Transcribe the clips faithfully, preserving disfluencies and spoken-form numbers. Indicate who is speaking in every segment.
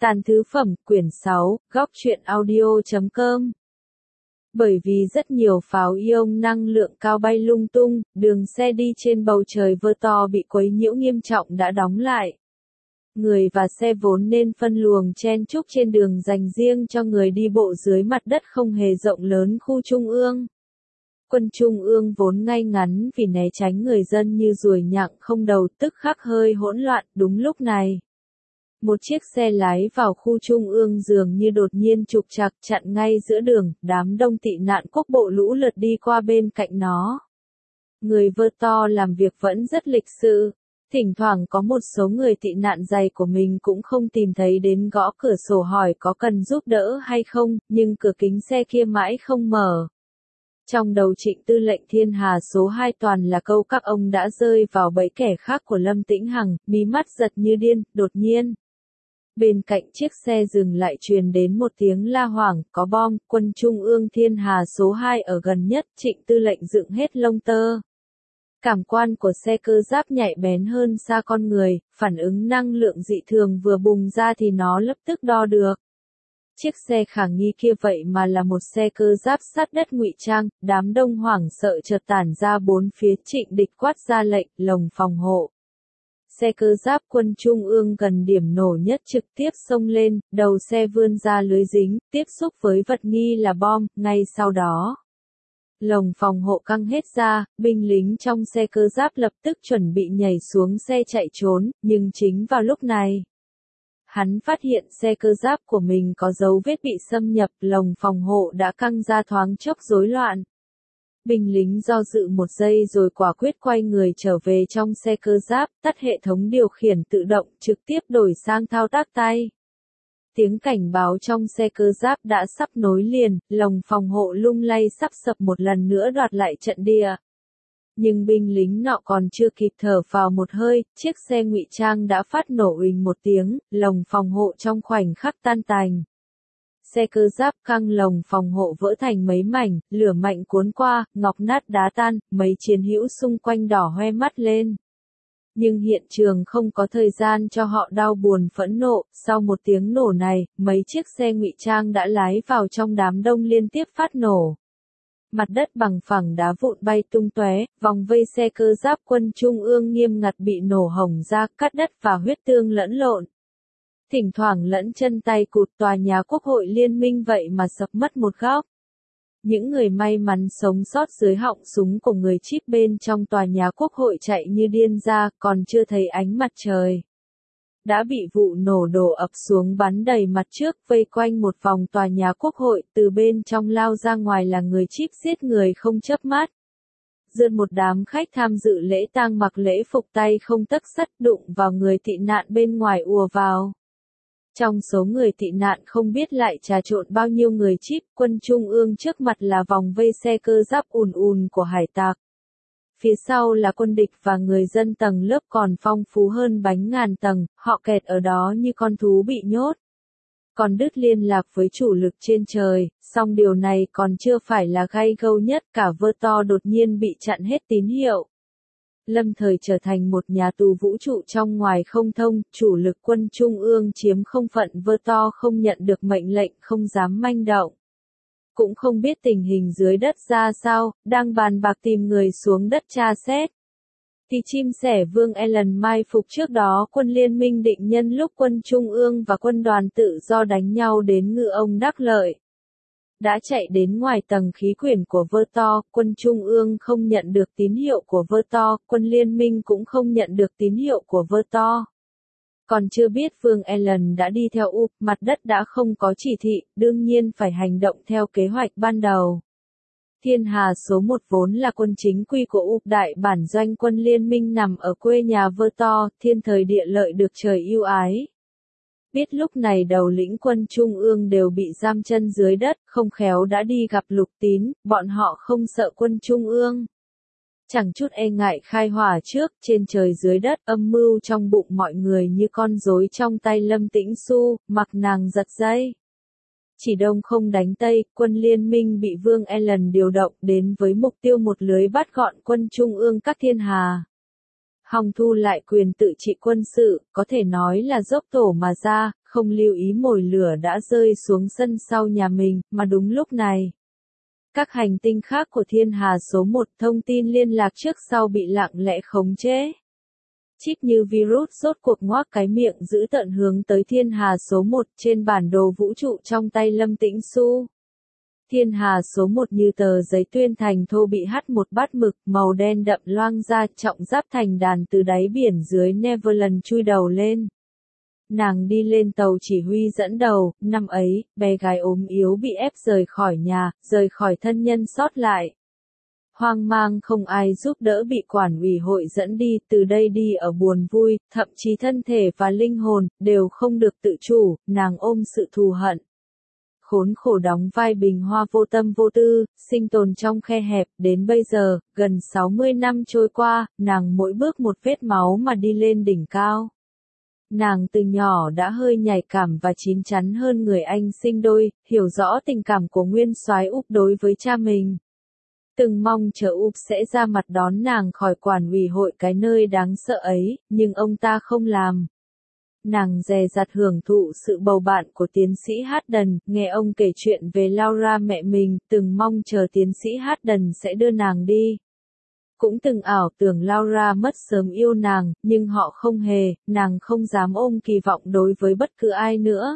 Speaker 1: Tàn thứ phẩm, quyển sáu, góc truyện audio chấm com. Bởi vì rất nhiều pháo ion năng lượng cao bay lung tung, đường xe đi trên bầu trời vơ to bị quấy nhiễu nghiêm trọng đã đóng lại. Người và xe vốn nên phân luồng chen chúc trên đường dành riêng cho người đi bộ dưới mặt đất không hề rộng lớn khu trung ương. Quân trung ương vốn ngay ngắn vì né tránh người dân như ruồi nhặng không đầu tức khắc hơi hỗn loạn đúng lúc này. Một chiếc xe lái vào khu trung ương dường như đột nhiên trục trặc chặn ngay giữa đường, đám đông tị nạn quốc bộ lũ lượt đi qua bên cạnh nó. Người vơ to làm việc vẫn rất lịch sự. Thỉnh thoảng có một số người tị nạn giày của mình cũng không tìm thấy đến gõ cửa sổ hỏi có cần giúp đỡ hay không, nhưng cửa kính xe kia mãi không mở. Trong đầu Trịnh Tư lệnh Thiên Hà số hai toàn là câu các ông đã rơi vào bẫy kẻ khác của Lâm Tĩnh Hằng, mí mắt giật như điên, đột nhiên. Bên cạnh chiếc xe dừng lại truyền đến một tiếng la hoảng, có bom, quân trung ương Thiên Hà số hai ở gần nhất, Trịnh Tư lệnh dựng hết lông tơ. Cảm quan của xe cơ giáp nhạy bén hơn xa con người, phản ứng năng lượng dị thường vừa bùng ra thì nó lập tức đo được. Chiếc xe khả nghi kia vậy mà là một xe cơ giáp sát đất ngụy trang, đám đông hoảng sợ chợt tản ra bốn phía. Trịnh địch quát ra lệnh, lồng phòng hộ. Xe cơ giáp quân trung ương gần điểm nổ nhất trực tiếp xông lên, đầu xe vươn ra lưới dính, tiếp xúc với vật nghi là bom, ngay sau đó. Lồng phòng hộ căng hết ra, binh lính trong xe cơ giáp lập tức chuẩn bị nhảy xuống xe chạy trốn, nhưng chính vào lúc này. Hắn phát hiện xe cơ giáp của mình có dấu vết bị xâm nhập, lồng phòng hộ đã căng ra thoáng chốc rối loạn. Binh lính do dự một giây rồi quả quyết quay người trở về trong xe cơ giáp, tắt hệ thống điều khiển tự động, trực tiếp đổi sang thao tác tay. Tiếng cảnh báo trong xe cơ giáp đã sắp nối liền, lồng phòng hộ lung lay sắp sập một lần nữa đoạt lại trận địa. Nhưng binh lính nọ còn chưa kịp thở vào một hơi, chiếc xe ngụy trang đã phát nổ uỳnh một tiếng, lồng phòng hộ trong khoảnh khắc tan tành. Xe cơ giáp căng lồng phòng hộ vỡ thành mấy mảnh, lửa mạnh cuốn qua, ngọc nát đá tan, mấy chiến hữu xung quanh đỏ hoe mắt lên. Nhưng hiện trường không có thời gian cho họ đau buồn phẫn nộ, sau một tiếng nổ này, mấy chiếc xe ngụy trang đã lái vào trong đám đông liên tiếp phát nổ. Mặt đất bằng phẳng đá vụn bay tung tóe, vòng vây xe cơ giáp quân trung ương nghiêm ngặt bị nổ hỏng ra, cát đất và huyết tương lẫn lộn. Thỉnh thoảng lẫn chân tay cụt, tòa nhà Quốc hội Liên minh vậy mà sập mất một góc. Những người may mắn sống sót dưới họng súng của người chip bên trong tòa nhà Quốc hội chạy như điên ra, còn chưa thấy ánh mặt trời. Đã bị vụ nổ đổ ập xuống bắn đầy mặt trước, vây quanh một vòng tòa nhà Quốc hội, từ bên trong lao ra ngoài là người chip giết người không chớp mắt. Dượt một đám khách tham dự lễ tang mặc lễ phục tay không tấc sắt đụng vào người tị nạn bên ngoài ùa vào. Trong số người tị nạn không biết lại trà trộn bao nhiêu người chip, quân trung ương trước mặt là vòng vây xe cơ giáp ùn ùn của hải tặc. Phía sau là quân địch và người dân tầng lớp còn phong phú hơn bánh ngàn tầng, họ kẹt ở đó như con thú bị nhốt. Còn đứt liên lạc với chủ lực trên trời, song điều này còn chưa phải là gay gâu nhất, cả vơ to đột nhiên bị chặn hết tín hiệu. Lâm thời trở thành một nhà tù vũ trụ trong ngoài không thông, chủ lực quân trung ương chiếm không phận vơ to không nhận được mệnh lệnh không dám manh động. Cũng không biết tình hình dưới đất ra sao, đang bàn bạc tìm người xuống đất tra xét. Thì chim sẻ Vương Ellen mai phục trước đó quân liên minh định nhân lúc quân trung ương và quân đoàn tự do đánh nhau đến ngư ông đắc lợi. Đã chạy đến ngoài tầng khí quyển của vơ to, quân trung ương không nhận được tín hiệu của vơ to, quân liên minh cũng không nhận được tín hiệu của vơ to. Còn chưa biết Vương Ellen đã đi theo U, mặt đất đã không có chỉ thị, đương nhiên phải hành động theo kế hoạch ban đầu. Thiên Hà số một vốn là quân chính quy của U, đại bản doanh quân liên minh nằm ở quê nhà vơ to, thiên thời địa lợi được trời ưu ái. Biết lúc này đầu lĩnh quân trung ương đều bị giam chân dưới đất, không khéo đã đi gặp Lục Tín, bọn họ không sợ quân trung ương. Chẳng chút e ngại khai hỏa trước, trên trời dưới đất, âm mưu trong bụng mọi người như con rối trong tay Lâm Tĩnh Xu, mặc nàng giật dây. Chỉ đông không đánh tây, quân liên minh bị Vương Ellen điều động đến với mục tiêu một lưới bắt gọn quân trung ương các thiên hà. Hòng thu lại quyền tự trị quân sự, có thể nói là dốc tổ mà ra, không lưu ý mồi lửa đã rơi xuống sân sau nhà mình, mà đúng lúc này. Các hành tinh khác của thiên hà số một thông tin liên lạc trước sau bị lặng lẽ khống chế. Chip như virus rốt cuộc ngoác cái miệng giữ tận hướng tới thiên hà số một trên bản đồ vũ trụ trong tay Lâm Tĩnh Xu. Thiên hà số một như tờ giấy tuyên thành thô bị hắt một bát mực màu đen đậm loang ra trọng giáp thành đàn từ đáy biển dưới Neverland chui đầu lên. Nàng đi lên tàu chỉ huy dẫn đầu, năm ấy, bé gái ốm yếu bị ép rời khỏi nhà, rời khỏi thân nhân sót lại. Hoang mang không ai giúp đỡ bị quản ủy hội dẫn đi, từ đây đi ở buồn vui, thậm chí thân thể và linh hồn, đều không được tự chủ, nàng ôm sự thù hận. Khốn khổ đóng vai bình hoa vô tâm vô tư, sinh tồn trong khe hẹp, đến bây giờ, gần sáu mươi năm trôi qua, nàng mỗi bước một vết máu mà đi lên đỉnh cao. Nàng từ nhỏ đã hơi nhạy cảm và chín chắn hơn người anh sinh đôi, hiểu rõ tình cảm của nguyên soái Úc đối với cha mình. Từng mong chờ Úc sẽ ra mặt đón nàng khỏi quản ủy hội cái nơi đáng sợ ấy, nhưng ông ta không làm. Nàng dè dặt hưởng thụ sự bầu bạn của tiến sĩ Hayden, nghe ông kể chuyện về Laura mẹ mình, từng mong chờ tiến sĩ Hayden sẽ đưa nàng đi. Cũng từng ảo tưởng Laura mất sớm yêu nàng, nhưng họ không hề, nàng không dám ôm kỳ vọng đối với bất cứ ai nữa.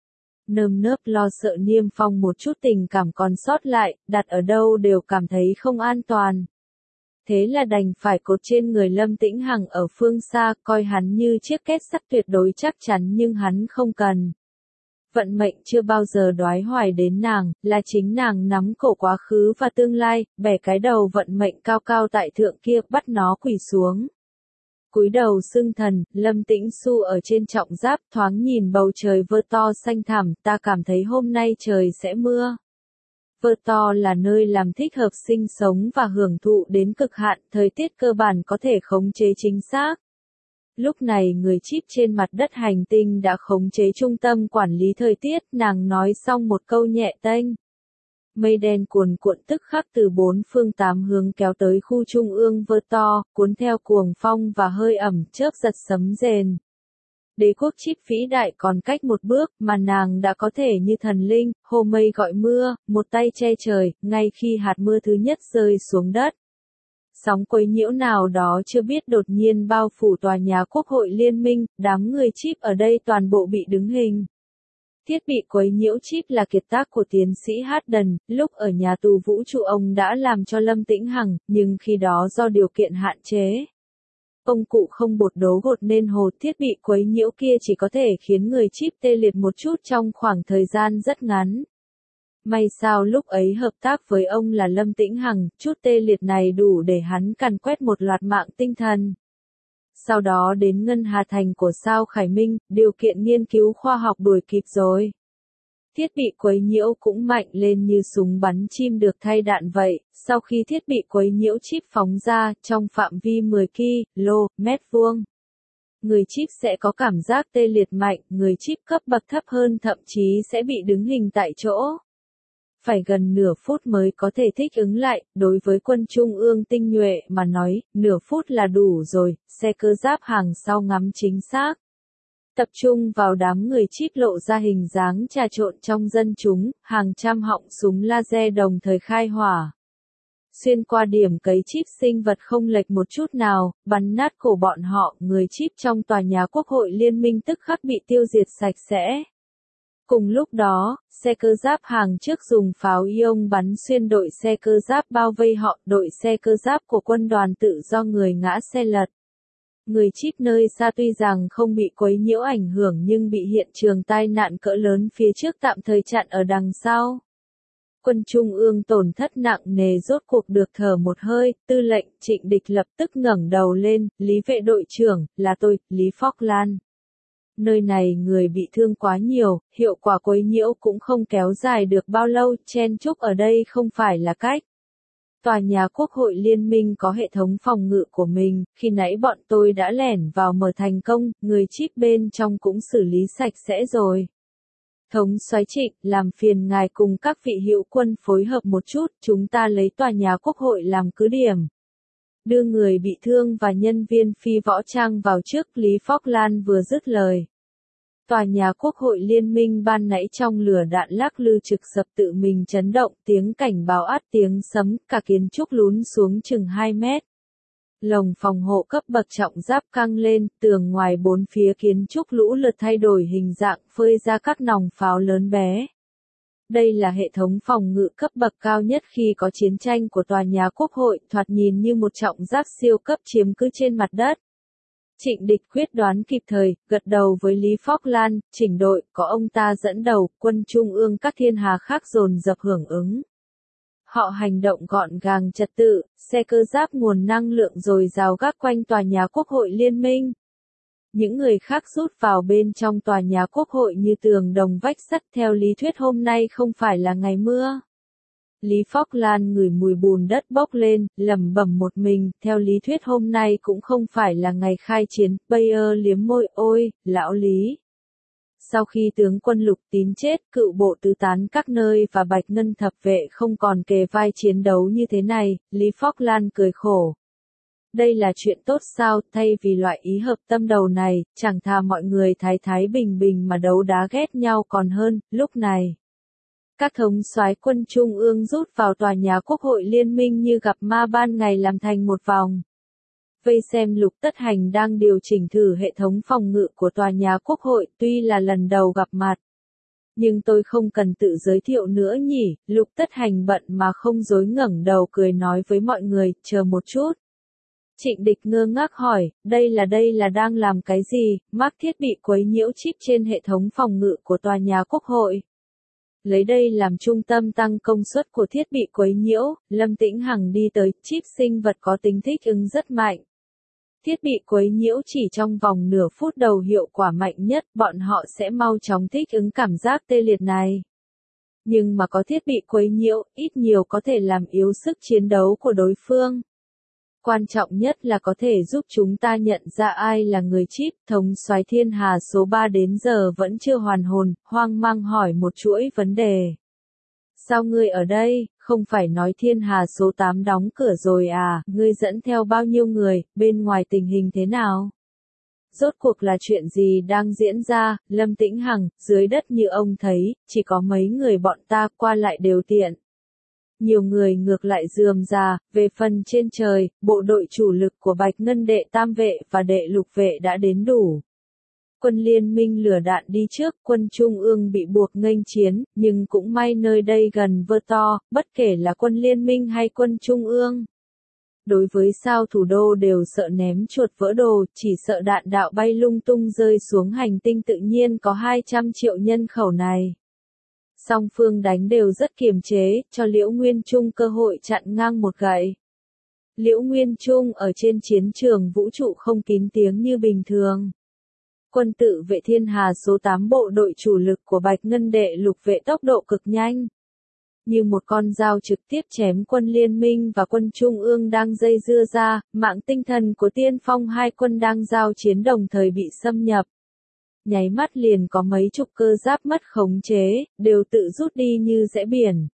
Speaker 1: Nơm nớp lo sợ Niêm Phong một chút tình cảm còn sót lại, đặt ở đâu đều cảm thấy không an toàn. Thế là đành phải cột trên người Lâm Tĩnh Hằng ở phương xa, coi hắn như chiếc két sắt tuyệt đối chắc chắn nhưng hắn không cần. Vận mệnh chưa bao giờ đoái hoài đến nàng, là chính nàng nắm cổ quá khứ và tương lai, bẻ cái đầu vận mệnh cao cao tại thượng kia, bắt nó quỳ xuống. Cúi đầu xưng thần, Lâm Tĩnh Xu ở trên trọng giáp thoáng nhìn bầu trời vơ to xanh thẳm, ta cảm thấy hôm nay trời sẽ mưa. Vơ to là nơi làm thích hợp sinh sống và hưởng thụ đến cực hạn, thời tiết cơ bản có thể khống chế chính xác. Lúc này người chip trên mặt đất hành tinh đã khống chế trung tâm quản lý thời tiết, nàng nói xong một câu nhẹ tênh. Mây đen cuồn cuộn tức khắc từ bốn phương tám hướng kéo tới khu trung ương vơ to, cuốn theo cuồng phong và hơi ẩm, chớp giật sấm rền. Đế quốc chip vĩ đại còn cách một bước, mà nàng đã có thể như thần linh, hô mây gọi mưa, một tay che trời, ngay khi hạt mưa thứ nhất rơi xuống đất. Sóng quấy nhiễu nào đó chưa biết đột nhiên bao phủ tòa nhà Quốc hội Liên minh, đám người chip ở đây toàn bộ bị đứng hình. Thiết bị quấy nhiễu chip là kiệt tác của tiến sĩ Hayden, lúc ở nhà tù vũ trụ ông đã làm cho Lâm Tĩnh Hằng, nhưng khi đó do điều kiện hạn chế. Công cụ không bột đấu gột nên hồ thiết bị quấy nhiễu kia chỉ có thể khiến người chip tê liệt một chút trong khoảng thời gian rất ngắn. May sao lúc ấy hợp tác với ông là Lâm Tĩnh Hằng, chút tê liệt này đủ để hắn càn quét một loạt mạng tinh thần. Sau đó đến Ngân Hà Thành của sao Khải Minh, điều kiện nghiên cứu khoa học đuổi kịp rồi. Thiết bị quấy nhiễu cũng mạnh lên như súng bắn chim được thay đạn vậy, sau khi thiết bị quấy nhiễu chip phóng ra, trong phạm vi mười ki lô mét vuông. Người chip sẽ có cảm giác tê liệt mạnh, người chip cấp bậc thấp hơn thậm chí sẽ bị đứng hình tại chỗ. Phải gần nửa phút mới có thể thích ứng lại, đối với quân trung ương tinh nhuệ mà nói, nửa phút là đủ rồi, xe cơ giáp hàng sau ngắm chính xác. Tập trung vào đám người chip lộ ra hình dáng trà trộn trong dân chúng, hàng trăm họng súng laser đồng thời khai hỏa. Xuyên qua điểm cấy chip sinh vật không lệch một chút nào, bắn nát cổ bọn họ, người chip trong tòa nhà Quốc hội Liên minh tức khắc bị tiêu diệt sạch sẽ. Cùng lúc đó, xe cơ giáp hàng trước dùng pháo ion bắn xuyên đội xe cơ giáp bao vây họ, đội xe cơ giáp của quân đoàn tự do người ngã xe lật. Người chip nơi xa tuy rằng không bị quấy nhiễu ảnh hưởng nhưng bị hiện trường tai nạn cỡ lớn phía trước tạm thời chặn ở đằng sau. Quân trung ương tổn thất nặng nề rốt cuộc được thở một hơi, tư lệnh Trịnh Địch lập tức ngẩng đầu lên, Lý vệ đội trưởng, là tôi, Lý Falkland. Nơi này người bị thương quá nhiều, hiệu quả quấy nhiễu cũng không kéo dài được bao lâu, chen chúc ở đây không phải là cách. Tòa nhà Quốc hội Liên minh có hệ thống phòng ngự của mình, khi nãy bọn tôi đã lẻn vào mở thành công, người chip bên trong cũng xử lý sạch sẽ rồi. Thống soái Trịnh, làm phiền ngài cùng các vị hữu quân phối hợp một chút, chúng ta lấy tòa nhà Quốc hội làm cứ điểm. đưa người bị thương và nhân viên phi võ trang vào trước. Lý Falkland vừa dứt lời. Tòa nhà Quốc hội Liên minh ban nãy trong lửa đạn lắc lư trực sập tự mình chấn động, tiếng cảnh báo át tiếng sấm, cả kiến trúc lún xuống chừng hai mét. Lồng phòng hộ cấp bậc trọng giáp căng lên, tường ngoài bốn phía kiến trúc lũ lượt thay đổi hình dạng, phơi ra các nòng pháo lớn bé. Đây là hệ thống phòng ngự cấp bậc cao nhất khi có chiến tranh của tòa nhà Quốc hội, thoạt nhìn như một trọng giáp siêu cấp chiếm cứ trên mặt đất. Trịnh Địch quyết đoán kịp thời, gật đầu với Lý Falkland, chỉnh đội, có ông ta dẫn đầu, quân trung ương các thiên hà khác dồn dập hưởng ứng. Họ hành động gọn gàng trật tự, xe cơ giáp nguồn năng lượng dồi dào gác quanh tòa nhà Quốc hội Liên minh. Những người khác rút vào bên trong tòa nhà Quốc hội như tường đồng vách sắt. Theo lý thuyết hôm nay không phải là ngày mưa. Lý Falkland ngửi mùi bùn đất bốc lên, lẩm bẩm một mình, theo lý thuyết hôm nay cũng không phải là ngày khai chiến. Bayer liếm môi, ôi, lão Lý. Sau khi tướng quân Lục Tín chết, cựu bộ tứ tán các nơi và Bạch Ngân thập vệ không còn kề vai chiến đấu như thế này, Lý Falkland cười khổ. Đây là chuyện tốt sao, thay vì loại ý hợp tâm đầu này, chẳng thà mọi người thái thái bình bình mà đấu đá ghét nhau còn hơn. Lúc này, các thống soái quân trung ương rút vào tòa nhà Quốc hội Liên minh như gặp ma ban ngày làm thành một vòng. Vây xem Lục Tất Hành đang điều chỉnh thử hệ thống phòng ngự của tòa nhà Quốc hội, tuy là lần đầu gặp mặt. Nhưng tôi không cần tự giới thiệu nữa nhỉ. Lục Tất Hành bận mà không dối ngẩng đầu cười nói với mọi người, chờ một chút. Trịnh Địch ngơ ngác hỏi, đây là đây là đang làm cái gì? Mác thiết bị quấy nhiễu chip trên hệ thống phòng ngự của tòa nhà Quốc hội. Lấy đây làm trung tâm tăng công suất của thiết bị quấy nhiễu, Lâm Tĩnh Hằng đi tới, chip sinh vật có tính thích ứng rất mạnh. Thiết bị quấy nhiễu chỉ trong vòng nửa phút đầu hiệu quả mạnh nhất, bọn họ sẽ mau chóng thích ứng cảm giác tê liệt này. Nhưng mà có thiết bị quấy nhiễu, ít nhiều có thể làm yếu sức chiến đấu của đối phương. Quan trọng nhất là có thể giúp chúng ta nhận ra ai là người chip. Thống soái Thiên Hà số ba đến giờ vẫn chưa hoàn hồn, hoang mang hỏi một chuỗi vấn đề. Sao ngươi ở đây, không phải nói Thiên Hà số tám đóng cửa rồi à, ngươi dẫn theo bao nhiêu người, bên ngoài tình hình thế nào? Rốt cuộc là chuyện gì đang diễn ra? Lâm Tĩnh Hằng, dưới đất như ông thấy, chỉ có mấy người bọn ta qua lại đều tiện. Nhiều người ngược lại rườm rà. Về phần trên trời, bộ đội chủ lực của Bạch Ngân đệ tam vệ và đệ lục vệ đã đến đủ. Quân liên minh lửa đạn đi trước, quân trung ương bị buộc nghênh chiến, nhưng cũng may nơi đây gần vơ to, bất kể là quân liên minh hay quân trung ương. Đối với sao thủ đô đều sợ ném chuột vỡ đồ, chỉ sợ đạn đạo bay lung tung rơi xuống hành tinh tự nhiên có hai trăm triệu nhân khẩu này. Song phương đánh đều rất kiềm chế, cho Liễu Nguyên Trung cơ hội chặn ngang một gậy. Liễu Nguyên Trung ở trên chiến trường vũ trụ không kín tiếng như bình thường. Quân tự vệ Thiên Hà số tám bộ đội chủ lực của Bạch Ngân đệ lục vệ tốc độ cực nhanh. Như một con dao trực tiếp chém quân liên minh và quân trung ương đang dây dưa ra, mạng tinh thần của tiên phong hai quân đang giao chiến đồng thời bị xâm nhập. Nháy mắt liền có mấy chục cơ giáp mất khống chế, đều tự rút đi như rẽ biển.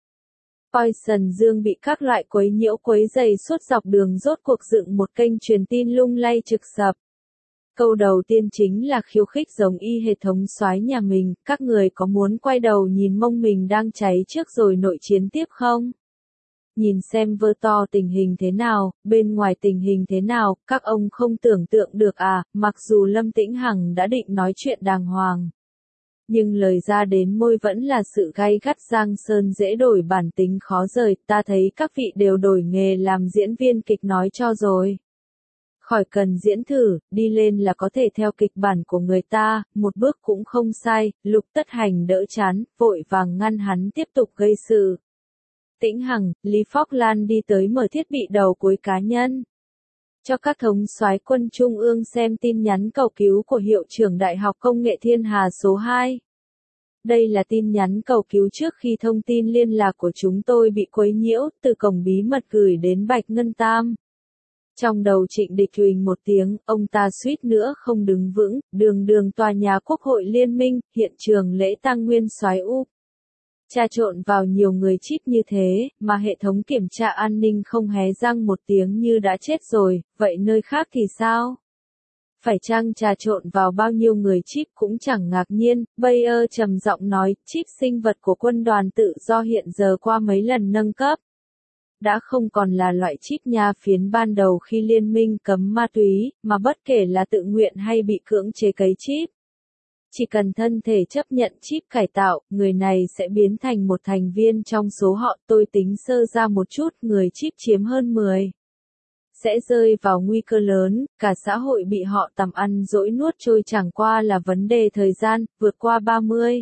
Speaker 1: Poison Dương bị các loại quấy nhiễu quấy dày suốt dọc đường rốt cuộc dựng một kênh truyền tin lung lay trực sập. Câu đầu tiên chính là khiêu khích giống y hệ thống soái nhà mình, các người có muốn quay đầu nhìn mông mình đang cháy trước rồi nội chiến tiếp không? Nhìn xem vơ to tình hình thế nào, bên ngoài tình hình thế nào, các ông không tưởng tượng được à, mặc dù Lâm Tĩnh Hằng đã định nói chuyện đàng hoàng. Nhưng lời ra đến môi vẫn là sự gay gắt giang sơn dễ đổi bản tính khó rời, ta thấy các vị đều đổi nghề làm diễn viên kịch nói cho rồi. Khỏi cần diễn thử, đi lên là có thể theo kịch bản của người ta, một bước cũng không sai. Lục Tất Hành đỡ chán, vội vàng ngăn hắn tiếp tục gây sự. Tĩnh Hằng, Lý Falkland đi tới mở thiết bị đầu cuối cá nhân. Cho các thống soái quân trung ương xem tin nhắn cầu cứu của hiệu trưởng Đại học Công nghệ Thiên Hà số hai. Đây là tin nhắn cầu cứu trước khi thông tin liên lạc của chúng tôi bị quấy nhiễu, từ cổng bí mật gửi đến Bạch Ngân Tam. Trong đầu Trịnh Địch huỳnh một tiếng, ông ta suýt nữa không đứng vững, đường đường tòa nhà Quốc hội Liên minh, hiện trường lễ tang nguyên soái U. Trà trộn vào nhiều người chip như thế, mà hệ thống kiểm tra an ninh không hé răng một tiếng như đã chết rồi, vậy nơi khác thì sao? Phải chăng trà trộn vào bao nhiêu người chip cũng chẳng ngạc nhiên, Bayer trầm giọng nói, chip sinh vật của quân đoàn tự do hiện giờ qua mấy lần nâng cấp. Đã không còn là loại chip nha phiến ban đầu khi liên minh cấm ma túy, mà bất kể là tự nguyện hay bị cưỡng chế cấy chip. Chỉ cần thân thể chấp nhận chip cải tạo, người này sẽ biến thành một thành viên trong số họ. Tôi tính sơ ra một chút, người chip chiếm hơn mười. Sẽ rơi vào nguy cơ lớn, cả xã hội bị họ tầm ăn dỗi nuốt trôi chẳng qua là vấn đề thời gian, vượt qua ba mươi.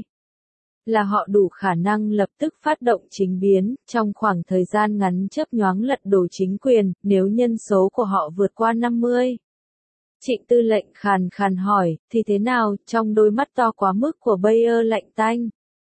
Speaker 1: Là họ đủ khả năng lập tức phát động chính biến, trong khoảng thời gian ngắn chớp nhoáng lật đổ chính quyền, nếu nhân số của họ vượt qua năm mươi. Trịnh tư lệnh khàn khàn hỏi, thì thế nào, trong đôi mắt to quá mức của Bayer lạnh tanh.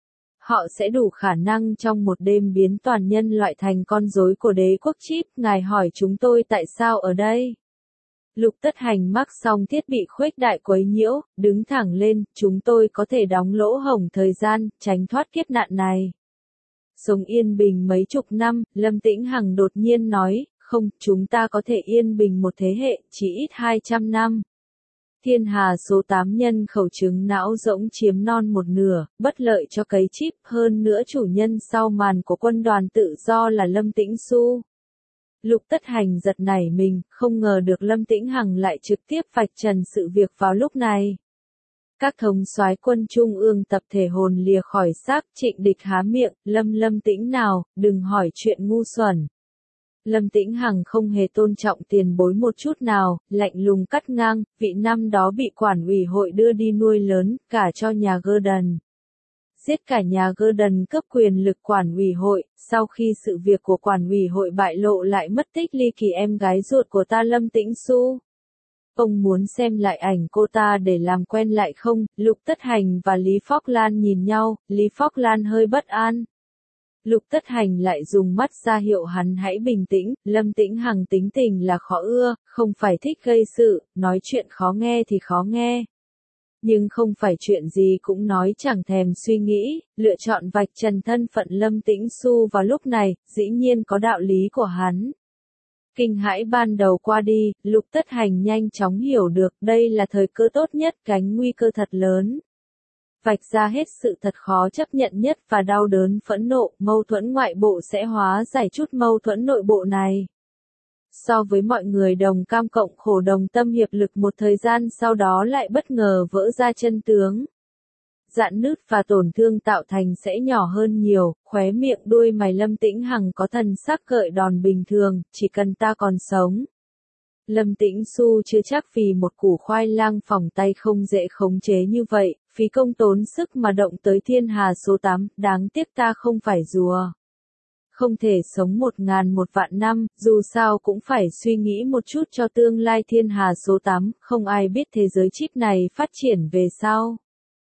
Speaker 1: Họ sẽ đủ khả năng trong một đêm biến toàn nhân loại thành con rối của đế quốc chip, ngài hỏi chúng tôi tại sao ở đây. Lục Tất Hành mắc xong thiết bị khuếch đại quấy nhiễu, đứng thẳng lên, chúng tôi có thể đóng lỗ hổng thời gian, tránh thoát kiếp nạn này. Sống yên bình mấy chục năm, Lâm Tĩnh Hằng đột nhiên nói, không, chúng ta có thể yên bình một thế hệ, chỉ ít hai trăm năm. Thiên Hà số tám nhân khẩu trứng não rỗng chiếm non một nửa, bất lợi cho cấy chip, hơn nữa chủ nhân sau màn của quân đoàn tự do là Lâm Tĩnh Xu. Lục Tất Hành giật nảy mình, không ngờ được Lâm Tĩnh Hằng lại trực tiếp vạch trần sự việc vào lúc này. Các thống soái quân trung ương tập thể hồn lìa khỏi xác, Trịnh Địch há miệng, Lâm Lâm Tĩnh nào, đừng hỏi chuyện ngu xuẩn. Lâm Tĩnh Hằng không hề tôn trọng tiền bối một chút nào, lạnh lùng cắt ngang, vị năm đó bị quản ủy hội đưa đi nuôi lớn, cả cho nhà Gordon. Giết cả nhà Gordon cấp quyền lực quản ủy hội, sau khi sự việc của quản ủy hội bại lộ lại mất tích ly kỳ em gái ruột của ta Lâm Tĩnh Xu. Ông muốn xem lại ảnh cô ta để làm quen lại không? Lục Tất Hành và Lý Phóc Lan nhìn nhau, Lý Phóc Lan hơi bất an. Lục Tất Hành lại dùng mắt ra hiệu hắn hãy bình tĩnh, Lâm Tĩnh Hằng tính tình là khó ưa, không phải thích gây sự, nói chuyện khó nghe thì khó nghe. Nhưng không phải chuyện gì cũng nói chẳng thèm suy nghĩ, lựa chọn vạch trần thân phận Lâm Tĩnh Xu vào lúc này, dĩ nhiên có đạo lý của hắn. Kinh hãi ban đầu qua đi, Lục Tất Hành nhanh chóng hiểu được đây là thời cơ tốt nhất gánh nguy cơ thật lớn. Vạch ra hết sự thật khó chấp nhận nhất và đau đớn phẫn nộ, mâu thuẫn ngoại bộ sẽ hóa giải chút mâu thuẫn nội bộ này. So với mọi người đồng cam cộng khổ đồng tâm hiệp lực một thời gian sau đó lại bất ngờ vỡ ra chân tướng. Rạn nứt và tổn thương tạo thành sẽ nhỏ hơn nhiều, khóe miệng đuôi mày Lâm Tĩnh Hằng có thần sắc gợi đòn bình thường, chỉ cần ta còn sống. Lâm Tĩnh Xu chưa chắc vì một củ khoai lang phỏng tay không dễ khống chế như vậy, phí công tốn sức mà động tới Thiên Hà số tám, đáng tiếc ta không phải rùa. Không thể sống một ngàn một vạn năm, dù sao cũng phải suy nghĩ một chút cho tương lai Thiên Hà số tám, không ai biết thế giới chip này phát triển về sau.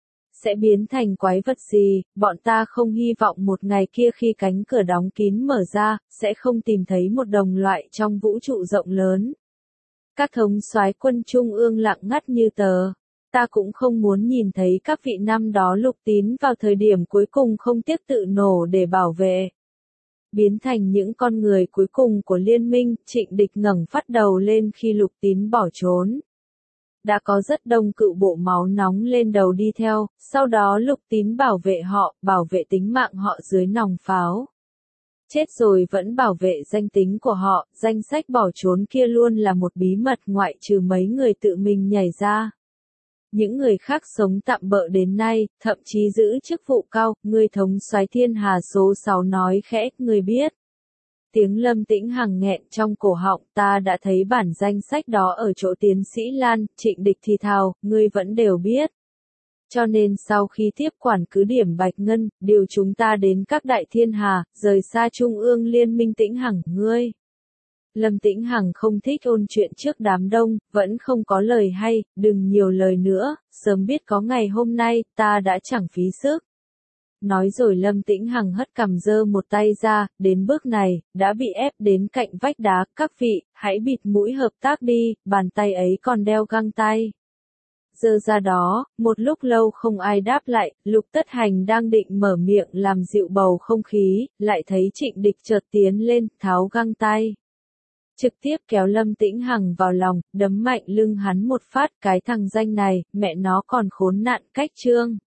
Speaker 1: Sẽ biến thành quái vật gì, bọn ta không hy vọng một ngày kia khi cánh cửa đóng kín mở ra, sẽ không tìm thấy một đồng loại trong vũ trụ rộng lớn. Các thống soái quân trung ương lặng ngắt như tờ. Ta cũng không muốn nhìn thấy các vị năm đó Lục Tín vào thời điểm cuối cùng không tiếc tự nổ để bảo vệ. Biến thành những con người cuối cùng của liên minh, Trịnh Địch ngẩng phát đầu lên khi Lục Tín bỏ trốn. Đã có rất đông cựu bộ máu nóng lên đầu đi theo, sau đó Lục Tín bảo vệ họ, bảo vệ tính mạng họ dưới nòng pháo. Chết rồi vẫn bảo vệ danh tính của họ, danh sách bỏ trốn kia luôn là một bí mật ngoại trừ mấy người tự mình nhảy ra. Những người khác sống tạm bợ đến nay, thậm chí giữ chức vụ cao, người thống soái Thiên Hà số sáu nói khẽ, người biết. Tiếng Lâm Tĩnh Hằng nghẹn trong cổ họng, ta đã thấy bản danh sách đó ở chỗ tiến sĩ Lan, Trịnh Địch thì thào, ngươi vẫn đều biết. Cho nên sau khi tiếp quản cứ điểm Bạch Ngân, điều chúng ta đến các đại thiên hà, rời xa Trung ương Liên minh Tĩnh Hằng, ngươi. Lâm Tĩnh Hằng không thích ôn chuyện trước đám đông, vẫn không có lời hay, đừng nhiều lời nữa, sớm biết có ngày hôm nay, ta đã chẳng phí sức. Nói rồi Lâm Tĩnh Hằng hất cằm giơ một tay ra, đến bước này, đã bị ép đến cạnh vách đá, các vị, hãy bịt mũi hợp tác đi, bàn tay ấy còn đeo găng tay. dơ ra đó, một lúc lâu không ai đáp lại, Lục Tất Hành đang định mở miệng làm dịu bầu không khí, lại thấy Trịnh Địch chợt tiến lên, tháo găng tay. Trực tiếp kéo Lâm Tĩnh Hằng vào lòng, đấm mạnh lưng hắn một phát, cái thằng danh này, mẹ nó còn khốn nạn cách trương.